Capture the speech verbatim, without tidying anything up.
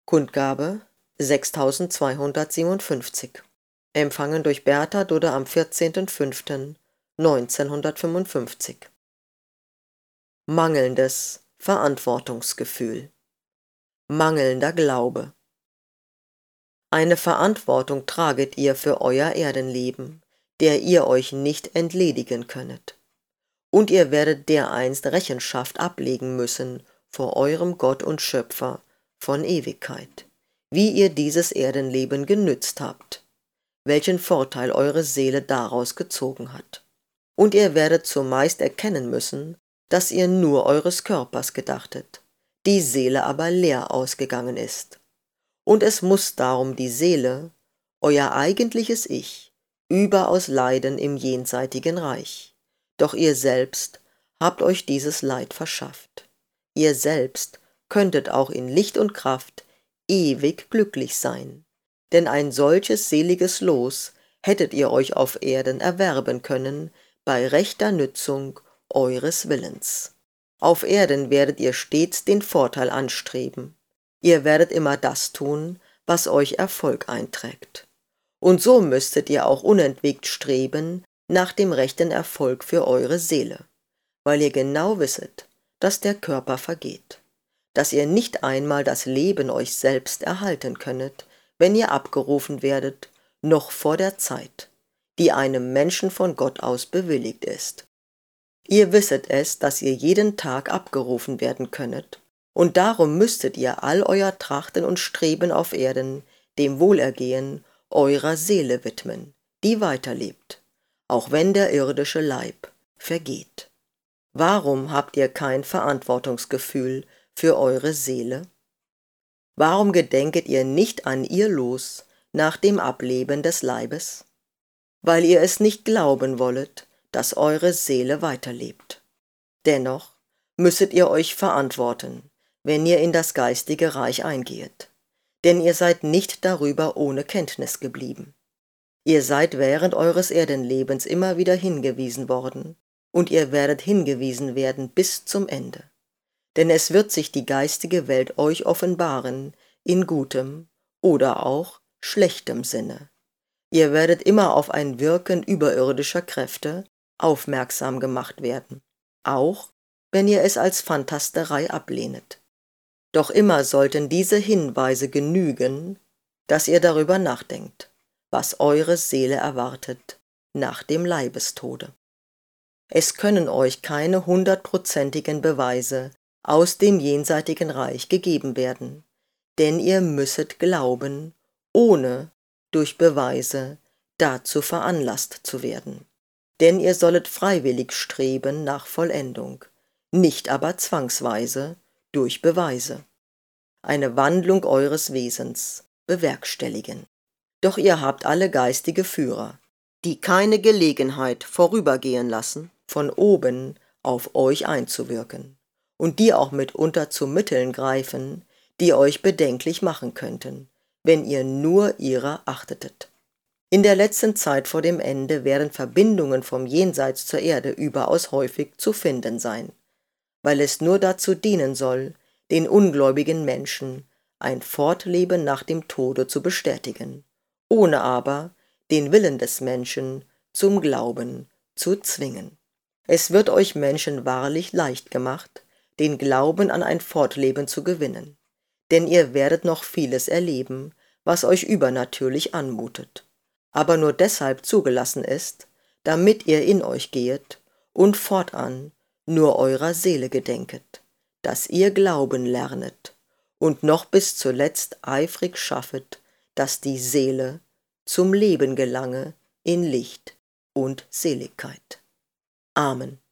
Kundgabe sechstausendzweihundertsiebenundfünfzig. Empfangen durch Bertha Dudde am vierzehnten fünften neunzehnhundertfünfundfünfzig. Mangelndes Verantwortungsgefühl. Mangelnder Glaube. Eine Verantwortung traget ihr für euer Erdenleben, der ihr euch nicht entledigen könnet. Und ihr werdet dereinst Rechenschaft ablegen müssen vor eurem Gott und Schöpfer von Ewigkeit, wie ihr dieses Erdenleben genützt habt, welchen Vorteil eure Seele daraus gezogen hat. Und ihr werdet zumeist erkennen müssen, dass ihr nur eures Körpers gedachtet, die Seele aber leer ausgegangen ist. Und es muss darum die Seele, euer eigentliches Ich, überaus leiden im jenseitigen Reich. Doch ihr selbst habt euch dieses Leid verschafft. Ihr selbst könntet auch in Licht und Kraft ewig glücklich sein, denn ein solches seliges Los hättet ihr euch auf Erden erwerben können bei rechter Nützung eures Willens. Auf Erden werdet ihr stets den Vorteil anstreben. Ihr werdet immer das tun, was euch Erfolg einträgt. Und so müsstet ihr auch unentwegt streben nach dem rechten Erfolg für eure Seele, weil ihr genau wisset, dass der Körper vergeht, dass ihr nicht einmal das Leben euch selbst erhalten könnet, wenn ihr abgerufen werdet, noch vor der Zeit, die einem Menschen von Gott aus bewilligt ist. Ihr wisset es, dass ihr jeden Tag abgerufen werden könnet, und darum müsstet ihr all euer Trachten und Streben auf Erden dem Wohlergehen eurer Seele widmen, die weiterlebt, auch wenn der irdische Leib vergeht. Warum habt ihr kein Verantwortungsgefühl für eure Seele? Warum gedenket ihr nicht an ihr Los nach dem Ableben des Leibes? Weil ihr es nicht glauben wollet, dass eure Seele weiterlebt. Dennoch müsset ihr euch verantworten, wenn ihr in das geistige Reich eingehet, denn ihr seid nicht darüber ohne Kenntnis geblieben. Ihr seid während eures Erdenlebens immer wieder hingewiesen worden, und ihr werdet hingewiesen werden bis zum Ende. Denn es wird sich die geistige Welt euch offenbaren, in gutem oder auch schlechtem Sinne. Ihr werdet immer auf ein Wirken überirdischer Kräfte aufmerksam gemacht werden, auch wenn ihr es als Phantasterei ablehnet. Doch immer sollten diese Hinweise genügen, dass ihr darüber nachdenkt, was eure Seele erwartet nach dem Leibestode. Es können euch keine hundertprozentigen Beweise aus dem jenseitigen Reich gegeben werden, denn ihr müsset glauben, ohne durch Beweise dazu veranlasst zu werden. Denn ihr sollet freiwillig streben nach Vollendung, nicht aber zwangsweise durch Beweise. Eine Wandlung eures Wesens bewerkstelligen. Doch ihr habt alle geistige Führer, die keine Gelegenheit vorübergehen lassen, von oben auf euch einzuwirken, und die auch mitunter zu Mitteln greifen, die euch bedenklich machen könnten, wenn ihr nur ihrer achtetet. In der letzten Zeit vor dem Ende werden Verbindungen vom Jenseits zur Erde überaus häufig zu finden sein, weil es nur dazu dienen soll, den ungläubigen Menschen ein Fortleben nach dem Tode zu bestätigen, ohne aber den Willen des Menschen zum Glauben zu zwingen. Es wird euch Menschen wahrlich leicht gemacht, den Glauben an ein Fortleben zu gewinnen, denn ihr werdet noch vieles erleben, was euch übernatürlich anmutet, aber nur deshalb zugelassen ist, damit ihr in euch gehet und fortan nur eurer Seele gedenket, dass ihr glauben lernet und noch bis zuletzt eifrig schaffet, dass die Seele zum Leben gelange in Licht und Seligkeit. Amen.